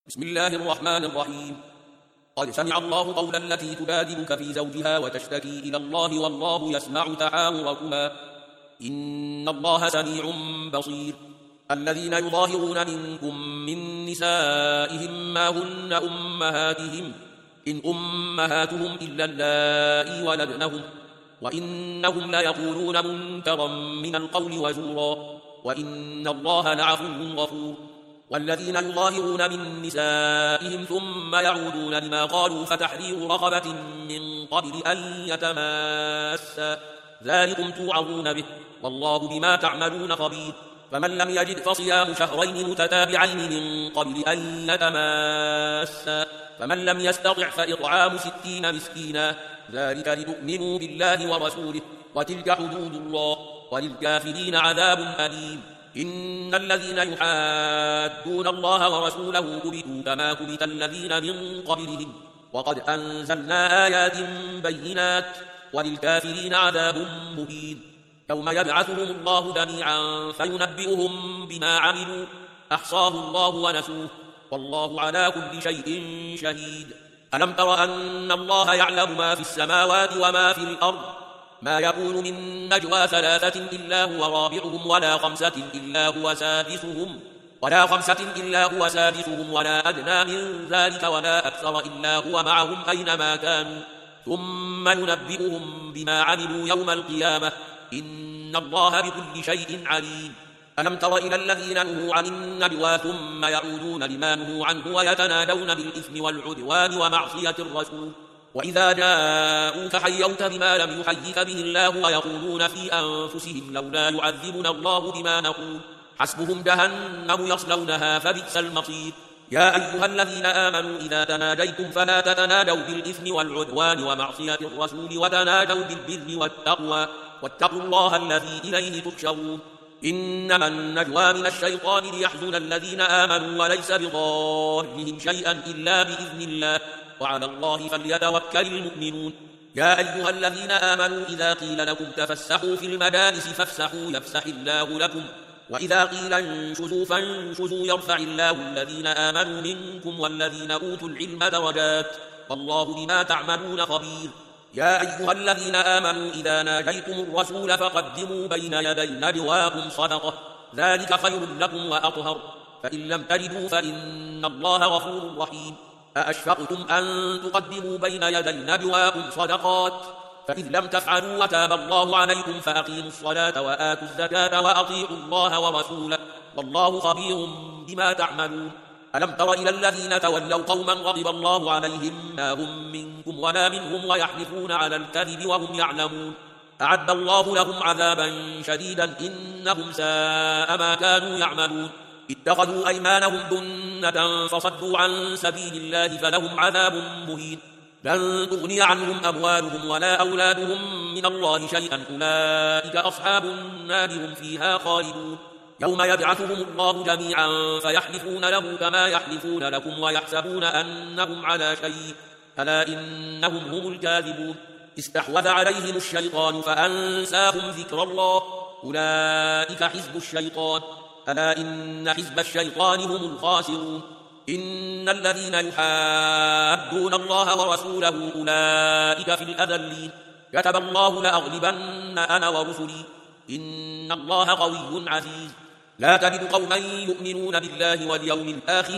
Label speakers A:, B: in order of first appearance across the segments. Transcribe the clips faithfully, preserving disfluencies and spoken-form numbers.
A: بسم الله الرحمن الرحيم. قد سمع الله قولا التي تجادلك في زوجها وتشتكي إلى الله والله يسمع تحاوركما إن الله سميع بصير. الذين يظاهرون منكم من نسائهم ما هن أمهاتهم إن أمهاتهم إلا اللائي ولدنهم وإنهم ليقولون منكرا من القول وزورا وإن الله لعفو غفور. والذين يظاهرون من نسائهم ثم يعودون لما قالوا فتحرير رقبة من قبل أن يتماسا ذلكم توعظون به والله بما تعملون خبير. فمن لم يجد فصيام شهرين متتابعين من قبل أن يتماسا فمن لم يستطع فإطعام ستين مسكينا ذلك لتؤمنوا بالله ورسوله وتلك حدود الله وللكافرين عذاب أليم. إن الذين يحادون الله ورسوله كبتوا كما كبت الذين من قبلهم وقد أنزلنا آيات بينات وللكافرين عذاب مهين. يوم يبعثهم الله جميعا فينبئهم بما عملوا أحصاه الله ونسوه والله على كل شيء شهيد. ألم تر أن الله يعلم ما في السماوات وما في الأرض ما يكون من نجوى ثلاثة إلا هو رابعهم ولا خمسة إلا هو سادسهم ولا خمسة إلا هو سادسهم ولا أدنى من ذلك ولا أكثر إلا هو معهم أينما كانوا ثم ينبئهم بما عملوا يوم القيامة إن الله بكل شيء عليم. ألم تر إلى الذين نهوا عن النجوى ثم يعودون لما نهوا عنه ويتنادون بالإثم والعدوان ومعصية الرسول وإذا جاءوك حيوك بما لم يحيك به الله ويقولون في أنفسهم لولا يعذبنا الله بما نقول حسبهم جهنم يصلونها فبئس المصير. يا أيها الذين آمنوا إذا تناجيتم فلا تتناجوا بالإثم والعدوان ومعصية الرسول وتناجوا بالبر والتقوى واتقوا الله الذي إليه تحشرون. إنما النجوى من الشيطان ليحزن الذين آمنوا وليس بضارهم شيئا إلا بإذن الله وعلى الله فليتوكل المؤمنون. يا أيها الذين آمنوا إذا قيل لكم تفسحوا في المجالس فافسحوا يفسح الله لكم وإذا قيل انشزوا فانشزوا يرفع الله الذين آمنوا منكم والذين أوتوا العلم درجات والله بما تعملون خبير. يا أيها الذين آمنوا إذا ناجيتم الرسول فقدموا بين يدي نجواكم صدقة ذلك خير لكم وأطهر فإن لم تجدوا فإن الله غفور رحيم. أأشفقتم أن تقدموا بين يدي نجواكم صدقات فإذ لم تفعلوا وتاب الله عليكم فأقيموا الصلاة وآتوا الزكاة وأطيعوا الله ورسوله والله خبير بما تعملون. ألم تر إلى الذين تولوا قوما غضب الله عليهم ما هم منكم ولا منهم ويحلفون على الكذب وهم يعلمون أعد الله لهم عذابا شديدا إنهم ساء ما كانوا يعملون. اتخذوا أيمانهم جنة فصدوا عن سبيل الله فلهم عذاب مهين لن تغني عنهم أموالهم ولا أولادهم من الله شيئا أولئك أصحاب النار هم فيها خالدون. يوم يبعثهم الله جميعا فيحلفون له كما يحلفون لكم ويحسبون أنهم على شيء ألا إنهم هم الكاذبون. استحوذ عليهم الشيطان فأنساهم ذكر الله أولئك حزب الشيطان ألا إن حزب الشيطان هم الخاسرون. إن الذين يحادون الله ورسوله أولئك في الأذلين كتب الله لأغلبن أنا ورسلي إن الله قوي عزيز. لا تجد قوما يؤمنون بالله واليوم الآخر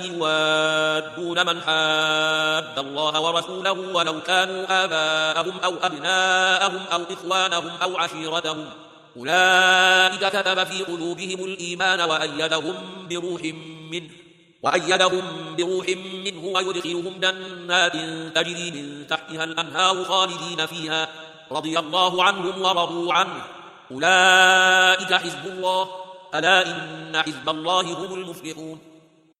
A: يوادون من حاد الله ورسوله ولو كانوا آباءهم أو أبناءهم أو إخوانهم أو عشيرتهم أولئك كتب في قلوبهم الإيمان وأيدهم بروح منه وأيدهم بروح منه ويدخلهم جنات تجري من تحتها الأنهار خالدين فيها رضي الله عنهم ورضوا عنه أولئك حزب الله ألا إن حزب الله هم المفلحون.